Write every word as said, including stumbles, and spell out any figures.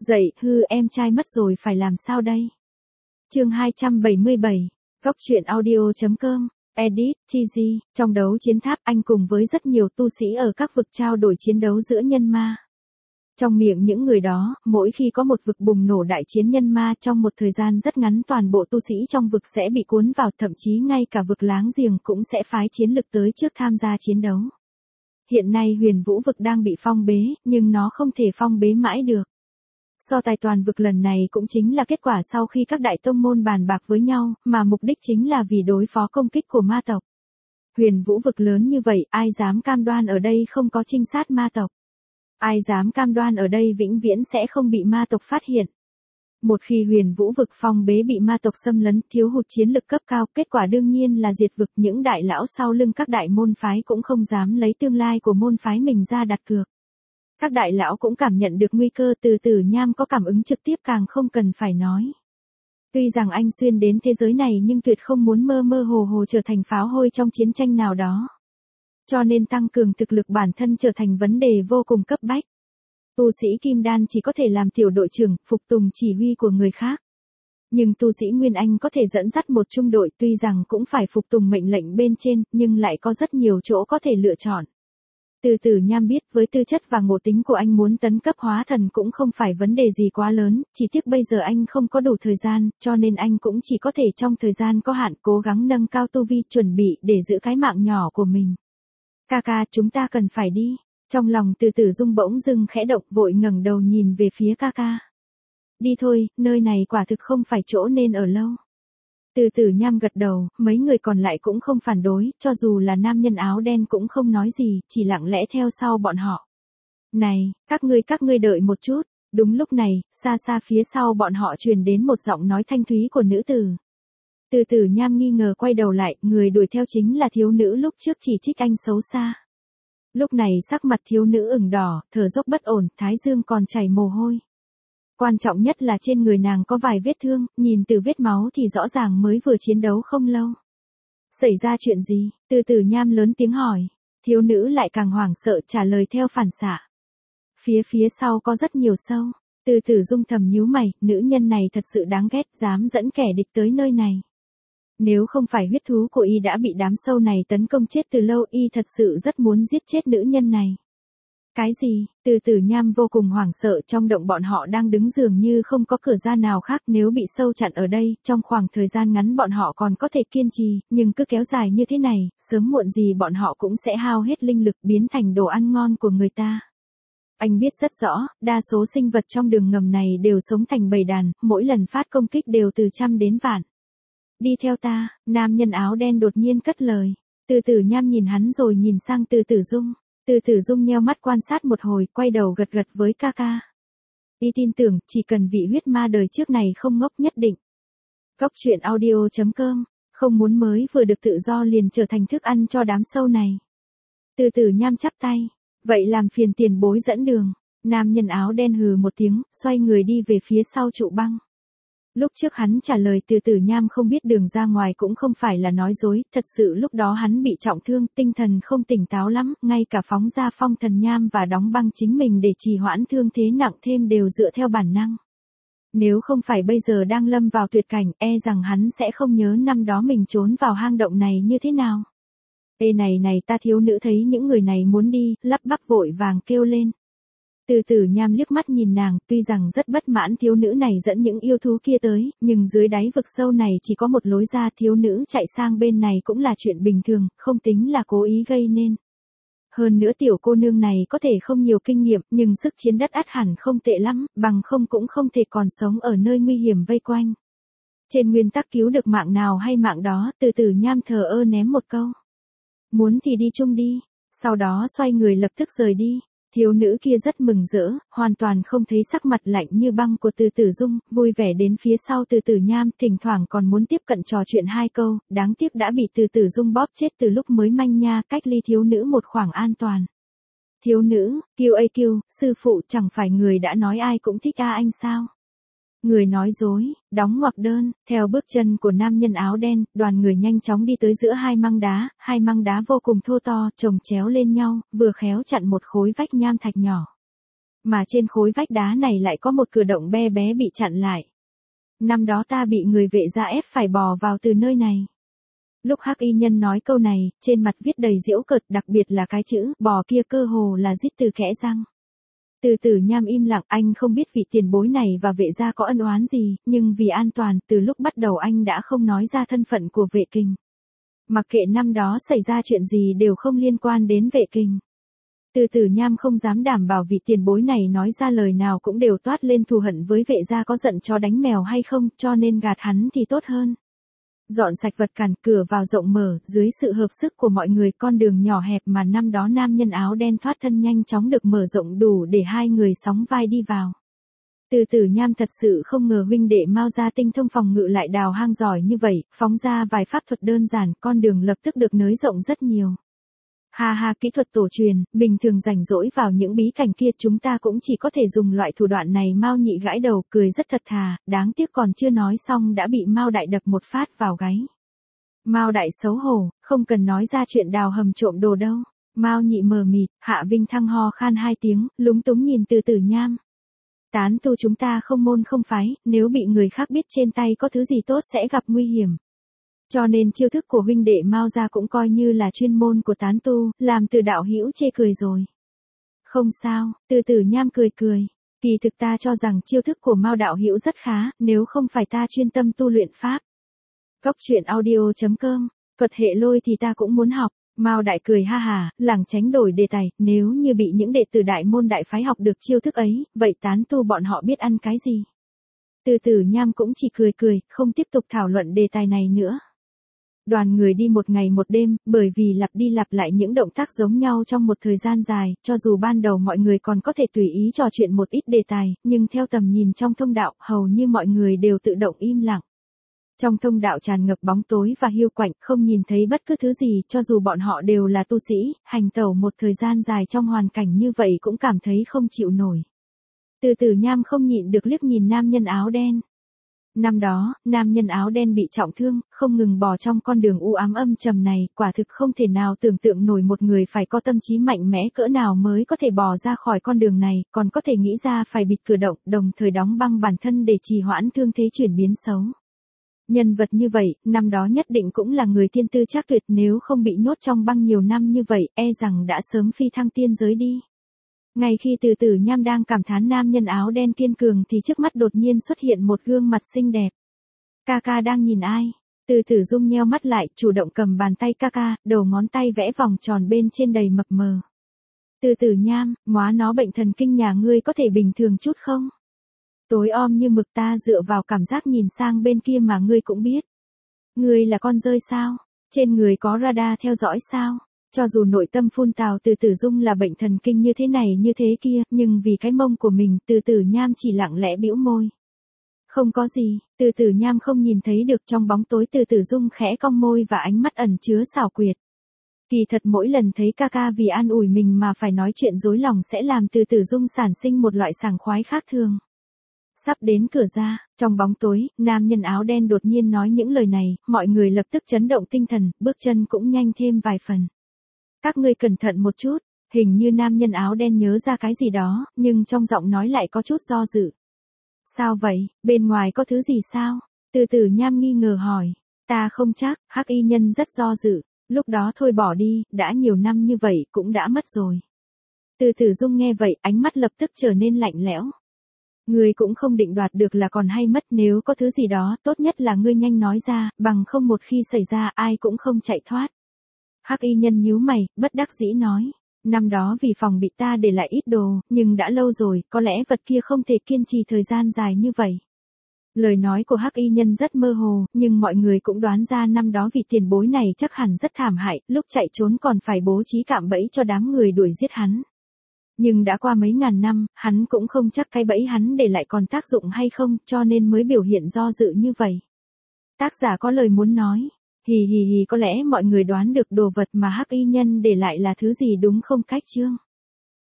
Dậy, hư em trai mất rồi phải làm sao đây? Chương hai trăm bảy mươi bảy, Góc truyện audio.com, Edit, Cheesy, trong đấu chiến tháp anh cùng với rất nhiều tu sĩ ở các vực trao đổi chiến đấu giữa nhân ma. Trong miệng những người đó, mỗi khi có một vực bùng nổ đại chiến nhân ma trong một thời gian rất ngắn toàn bộ tu sĩ trong vực sẽ bị cuốn vào, thậm chí ngay cả vực láng giềng cũng sẽ phái chiến lực tới trước tham gia chiến đấu. Hiện nay Huyền Vũ vực đang bị phong bế, nhưng nó không thể phong bế mãi được. So tài toàn vực lần này cũng chính là kết quả sau khi các đại tông môn bàn bạc với nhau, mà mục đích chính là vì đối phó công kích của ma tộc. Huyền Vũ vực lớn như vậy, ai dám cam đoan ở đây không có trinh sát ma tộc? Ai dám cam đoan ở đây vĩnh viễn sẽ không bị ma tộc phát hiện? Một khi Huyền Vũ vực phong bế bị ma tộc xâm lấn, thiếu hụt chiến lực cấp cao, kết quả đương nhiên là diệt vực. Những đại lão sau lưng các đại môn phái cũng không dám lấy tương lai của môn phái mình ra đặt cược. Các đại lão cũng cảm nhận được nguy cơ, Từ Tử Nham có cảm ứng trực tiếp càng không cần phải nói. Tuy rằng anh xuyên đến thế giới này nhưng tuyệt không muốn mơ mơ hồ hồ trở thành pháo hôi trong chiến tranh nào đó. Cho nên tăng cường thực lực bản thân trở thành vấn đề vô cùng cấp bách. Tu sĩ Kim Đan chỉ có thể làm tiểu đội trưởng, phục tùng chỉ huy của người khác. Nhưng tu sĩ Nguyên Anh có thể dẫn dắt một trung đội, tuy rằng cũng phải phục tùng mệnh lệnh bên trên, nhưng lại có rất nhiều chỗ có thể lựa chọn. Từ Tử Nham biết với tư chất và ngộ tính của anh muốn tấn cấp hóa thần cũng không phải vấn đề gì quá lớn, chỉ tiếc bây giờ anh không có đủ thời gian, cho nên anh cũng chỉ có thể trong thời gian có hạn cố gắng nâng cao tu vi, chuẩn bị để giữ cái mạng nhỏ của mình. Ca ca, chúng ta cần phải đi. Trong lòng Từ Tử Dung bỗng dưng khẽ động, vội ngẩng đầu nhìn về phía ca ca. Đi thôi, nơi này quả thực không phải chỗ nên ở lâu. Từ Tử Nham gật đầu, mấy người còn lại cũng không phản đối, cho dù là nam nhân áo đen cũng không nói gì, chỉ lặng lẽ theo sau bọn họ. Này, các ngươi các ngươi đợi một chút. Đúng lúc này, xa xa phía sau bọn họ truyền đến một giọng nói thanh thúy của nữ tử. Từ Tử Nham nghi ngờ quay đầu lại, người đuổi theo chính là thiếu nữ lúc trước chỉ trích anh xấu xa. Lúc này sắc mặt thiếu nữ ửng đỏ, thở dốc bất ổn, thái dương còn chảy mồ hôi. Quan trọng nhất là trên người nàng có vài vết thương, nhìn từ vết máu thì rõ ràng mới vừa chiến đấu không lâu. Xảy ra chuyện gì? Từ Tử Nham lớn tiếng hỏi. Thiếu nữ lại càng hoảng sợ trả lời theo phản xạ. Phía phía sau có rất nhiều sâu. Từ Tử Dung thầm nhíu mày, nữ nhân này thật sự đáng ghét, dám dẫn kẻ địch tới nơi này. Nếu không phải huyết thú của y đã bị đám sâu này tấn công chết từ lâu, y thật sự rất muốn giết chết nữ nhân này. Cái gì? Từ Tử Nham vô cùng hoảng sợ, trong động bọn họ đang đứng dường như không có cửa ra nào khác, nếu bị sâu chặn ở đây, trong khoảng thời gian ngắn bọn họ còn có thể kiên trì, nhưng cứ kéo dài như thế này, sớm muộn gì bọn họ cũng sẽ hao hết linh lực, biến thành đồ ăn ngon của người ta. Anh biết rất rõ, đa số sinh vật trong đường ngầm này đều sống thành bầy đàn, mỗi lần phát công kích đều từ trăm đến vạn. Đi theo ta, nam nhân áo đen đột nhiên cất lời. Từ Tử Nham nhìn hắn rồi nhìn sang Từ Tử Dung. Từ Tử Dung nheo mắt quan sát một hồi, quay đầu gật gật với ca ca. Y tin tưởng, chỉ cần vị huyết ma đời trước này không ngốc nhất định. Góc truyện audio.com, không muốn mới vừa được tự do liền trở thành thức ăn cho đám sâu này. Từ Tử Nham chắp tay. Vậy làm phiền tiền bối dẫn đường. Nam nhân áo đen hừ một tiếng, xoay người đi về phía sau trụ băng. Lúc trước hắn trả lời Từ Tử Nham không biết đường ra ngoài cũng không phải là nói dối, thật sự lúc đó hắn bị trọng thương, tinh thần không tỉnh táo lắm, ngay cả phóng ra phong thần nham và đóng băng chính mình để trì hoãn thương thế nặng thêm đều dựa theo bản năng. Nếu không phải bây giờ đang lâm vào tuyệt cảnh, e rằng hắn sẽ không nhớ năm đó mình trốn vào hang động này như thế nào. Ê này này, ta thiếu nữ thấy những người này muốn đi, lắp bắp vội vàng kêu lên. Từ Tử Nham liếc mắt nhìn nàng, tuy rằng rất bất mãn thiếu nữ này dẫn những yêu thú kia tới, nhưng dưới đáy vực sâu này chỉ có một lối ra, thiếu nữ chạy sang bên này cũng là chuyện bình thường, không tính là cố ý gây nên. Hơn nữa tiểu cô nương này có thể không nhiều kinh nghiệm, nhưng sức chiến đất ắt hẳn không tệ lắm, bằng không cũng không thể còn sống ở nơi nguy hiểm vây quanh. Trên nguyên tắc cứu được mạng nào hay mạng đó, Từ Tử Nham thờ ơ ném một câu. Muốn thì đi chung đi, sau đó xoay người lập tức rời đi. Thiếu nữ kia rất mừng rỡ, hoàn toàn không thấy sắc mặt lạnh như băng của Từ Tử Dung, vui vẻ đến phía sau Từ Tử Nham, thỉnh thoảng còn muốn tiếp cận trò chuyện hai câu, đáng tiếc đã bị Từ Tử Dung bóp chết từ lúc mới manh nha, cách ly thiếu nữ một khoảng an toàn. Thiếu nữ, kêu ây kêu, sư phụ chẳng phải người đã nói ai cũng thích a anh sao? Người nói dối, đóng ngoặc đơn, theo bước chân của nam nhân áo đen, đoàn người nhanh chóng đi tới giữa hai măng đá, hai măng đá vô cùng thô to, chồng chéo lên nhau, vừa khéo chặn một khối vách nham thạch nhỏ. Mà trên khối vách đá này lại có một cửa động bé bé bị chặn lại. Năm đó ta bị người vệ gia ép phải bò vào từ nơi này. Lúc Hắc Y Nhân nói câu này, trên mặt viết đầy giễu cợt, đặc biệt là cái chữ bò kia cơ hồ là rít từ kẽ răng. Từ Tử Nham im lặng, anh không biết vị tiền bối này và vệ gia có ân oán gì, nhưng vì an toàn, từ lúc bắt đầu anh đã không nói ra thân phận của Vệ Kình. Mặc kệ năm đó xảy ra chuyện gì đều không liên quan đến Vệ Kình. Từ Tử Nham không dám đảm bảo vị tiền bối này nói ra lời nào cũng đều toát lên thù hận với vệ gia có giận chó đánh mèo hay không, cho nên gạt hắn thì tốt hơn. Dọn sạch vật cản, cửa vào rộng mở, dưới sự hợp sức của mọi người, con đường nhỏ hẹp mà năm đó nam nhân áo đen thoát thân nhanh chóng được mở rộng đủ để hai người sóng vai đi vào. Từ Tử Nham thật sự không ngờ huynh đệ Mao gia tinh thông phòng ngự lại đào hang giỏi như vậy, phóng ra vài pháp thuật đơn giản, con đường lập tức được nới rộng rất nhiều. Ha ha, kỹ thuật tổ truyền, bình thường rảnh rỗi vào những bí cảnh kia chúng ta cũng chỉ có thể dùng loại thủ đoạn này. Mao Nhị gãi đầu, cười rất thật thà, đáng tiếc còn chưa nói xong đã bị Mao Đại đập một phát vào gáy. Mao Đại xấu hổ, không cần nói ra chuyện đào hầm trộm đồ đâu. Mao Nhị mờ mịt, Hạ Vinh Thăng ho khan hai tiếng, lúng túng nhìn Từ Tử Nham. Tán tu chúng ta không môn không phái, nếu bị người khác biết trên tay có thứ gì tốt sẽ gặp nguy hiểm. Cho nên chiêu thức của huynh đệ Mao gia cũng coi như là chuyên môn của tán tu, làm Từ đạo hữu chê cười rồi. Không sao, Từ Tử Nham cười cười. Kỳ thực ta cho rằng chiêu thức của Mao đạo hữu rất khá, nếu không phải ta chuyên tâm tu luyện pháp. Góc truyện audio chấm com, thuật hệ lôi thì ta cũng muốn học. Mao Đại cười ha hà, lảng tránh đổi đề tài, nếu như bị những đệ tử đại môn đại phái học được chiêu thức ấy, vậy tán tu bọn họ biết ăn cái gì? Từ Tử Nham cũng chỉ cười cười, không tiếp tục thảo luận đề tài này nữa. Đoàn người đi một ngày một đêm, bởi vì lặp đi lặp lại những động tác giống nhau trong một thời gian dài, cho dù ban đầu mọi người còn có thể tùy ý trò chuyện một ít đề tài, nhưng theo tầm nhìn trong thông đạo, hầu như mọi người đều tự động im lặng. Trong thông đạo tràn ngập bóng tối và hiu quạnh, không nhìn thấy bất cứ thứ gì, cho dù bọn họ đều là tu sĩ, hành tẩu một thời gian dài trong hoàn cảnh như vậy cũng cảm thấy không chịu nổi. Từ Tử Nham không nhịn được liếc nhìn nam nhân áo đen. Năm đó, nam nhân áo đen bị trọng thương, không ngừng bò trong con đường u ám âm trầm này, quả thực không thể nào tưởng tượng nổi một người phải có tâm trí mạnh mẽ cỡ nào mới có thể bò ra khỏi con đường này, còn có thể nghĩ ra phải bịt cửa động, đồng thời đóng băng bản thân để trì hoãn thương thế chuyển biến xấu. Nhân vật như vậy, năm đó nhất định cũng là người tiên tư trác tuyệt, nếu không bị nhốt trong băng nhiều năm như vậy, e rằng đã sớm phi thăng tiên giới đi. Ngay khi Từ Tử Nham đang cảm thán nam nhân áo đen kiên cường thì trước mắt đột nhiên xuất hiện một gương mặt xinh đẹp. Ca ca đang nhìn ai? Từ Tử Dung nheo mắt lại, chủ động cầm bàn tay ca ca, đầu ngón tay vẽ vòng tròn bên trên đầy mập mờ. Từ Tử Nham, móa nó bệnh thần kinh nhà ngươi có thể bình thường chút không? Tối om như mực, ta dựa vào cảm giác nhìn sang bên kia mà ngươi cũng biết. Ngươi là con rơi sao? Trên người có radar theo dõi sao? Cho dù nội tâm phun tào Từ Tử Dung là bệnh thần kinh như thế này như thế kia, nhưng vì cái mông của mình, Từ Tử Nham chỉ lặng lẽ bĩu môi. Không có gì, Từ Tử Nham không nhìn thấy được, trong bóng tối Từ Tử Dung khẽ cong môi và ánh mắt ẩn chứa xảo quyệt. Kỳ thật mỗi lần thấy ca ca vì an ủi mình mà phải nói chuyện dối lòng sẽ làm Từ Tử Dung sản sinh một loại sảng khoái khác thường. Sắp đến cửa ra, trong bóng tối, nam nhân áo đen đột nhiên nói những lời này, mọi người lập tức chấn động tinh thần, bước chân cũng nhanh thêm vài phần. Các ngươi cẩn thận một chút, hình như nam nhân áo đen nhớ ra cái gì đó, nhưng trong giọng nói lại có chút do dự. Sao vậy, bên ngoài có thứ gì sao? Từ Tử Nham nghi ngờ hỏi. Ta không chắc, Hắc Y Nhân rất do dự, lúc đó thôi bỏ đi, đã nhiều năm như vậy cũng đã mất rồi. Từ Tử Dung nghe vậy, ánh mắt lập tức trở nên lạnh lẽo. Ngươi cũng không định đoạt được là còn hay mất, nếu có thứ gì đó, tốt nhất là ngươi nhanh nói ra, bằng không một khi xảy ra ai cũng không chạy thoát. Hắc Y Nhân nhíu mày, bất đắc dĩ nói, năm đó vì phòng bị ta để lại ít đồ, nhưng đã lâu rồi, có lẽ vật kia không thể kiên trì thời gian dài như vậy. Lời nói của Hắc Y Nhân rất mơ hồ, nhưng mọi người cũng đoán ra năm đó vì tiền bối này chắc hẳn rất thảm hại, lúc chạy trốn còn phải bố trí cạm bẫy cho đám người đuổi giết hắn. Nhưng đã qua mấy ngàn năm, hắn cũng không chắc cái bẫy hắn để lại còn tác dụng hay không, cho nên mới biểu hiện do dự như vậy. Tác giả có lời muốn nói. Hì hì hì, có lẽ mọi người đoán được đồ vật mà Hắc Y Nhân để lại là thứ gì đúng không cách chương?